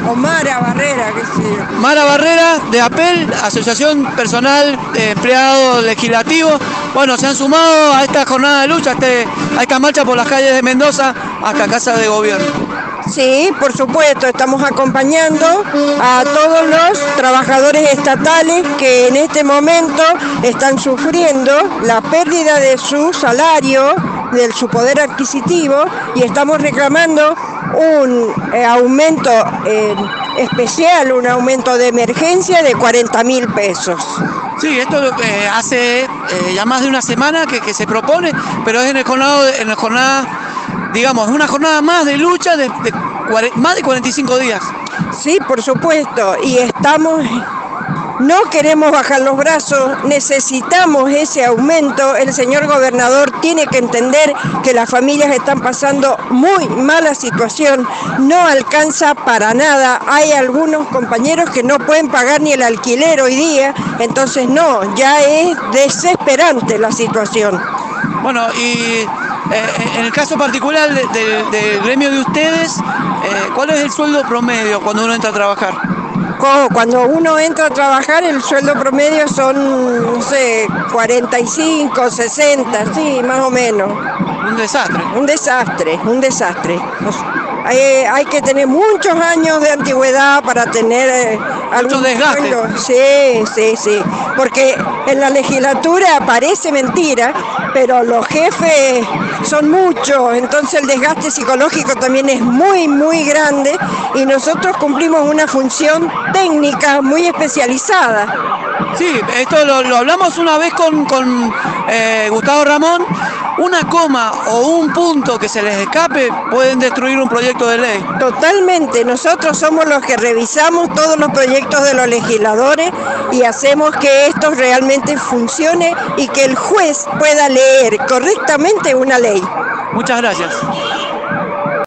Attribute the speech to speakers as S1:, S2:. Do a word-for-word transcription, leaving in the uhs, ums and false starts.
S1: o Mara Barrera, qué sé yo.
S2: Mara Barrera, de APEL, Asociación Personal de Empleados Legislativos. Bueno, se han sumado a esta jornada de lucha, a, este, a esta marcha por las calles de Mendoza hasta Casa de Gobierno.
S1: Sí, por supuesto, estamos acompañando a todos los trabajadores estatales que en este momento están sufriendo la pérdida de su salario, de su poder adquisitivo, y estamos reclamando un eh, aumento eh, especial, un aumento de emergencia de cuarenta mil pesos.
S2: Sí, esto eh, hace eh, ya más de una semana que, que se propone, pero es en el jornada, en el jornada digamos, una jornada más de lucha de, de más de cuarenta y cinco días.
S1: Sí, por supuesto, y estamos, no queremos bajar los brazos, necesitamos ese aumento. El señor gobernador tiene que entender que las familias están pasando muy mala situación, no alcanza para nada. Hay algunos compañeros que no pueden pagar ni el alquiler hoy día, entonces no, ya es desesperante la situación.
S2: Bueno, y Eh, en el caso particular del de, de gremio de ustedes, eh, ¿cuál es el sueldo promedio cuando uno entra a trabajar?
S1: Cuando uno entra a trabajar, el sueldo promedio son, no sé, cuarenta y cinco, sesenta, sí, más o menos.
S2: Un desastre.
S1: Un desastre, un desastre. Hay, hay que tener muchos años de antigüedad para tener eh,
S2: algún desgaste.
S1: Sueldo. Sí, sí, sí. Porque en la legislatura parece mentira, pero los jefes son muchos, entonces el desgaste psicológico también es muy, muy grande y nosotros cumplimos una función técnica muy especializada.
S2: Sí, esto lo, lo hablamos una vez con, con eh, Gustavo Ramón. Una coma o un punto que se les escape pueden destruir un proyecto de ley.
S1: Totalmente, nosotros somos los que revisamos todos los proyectos de los legisladores y hacemos que esto realmente funcione y que el juez pueda leer correctamente una ley.
S2: Muchas gracias.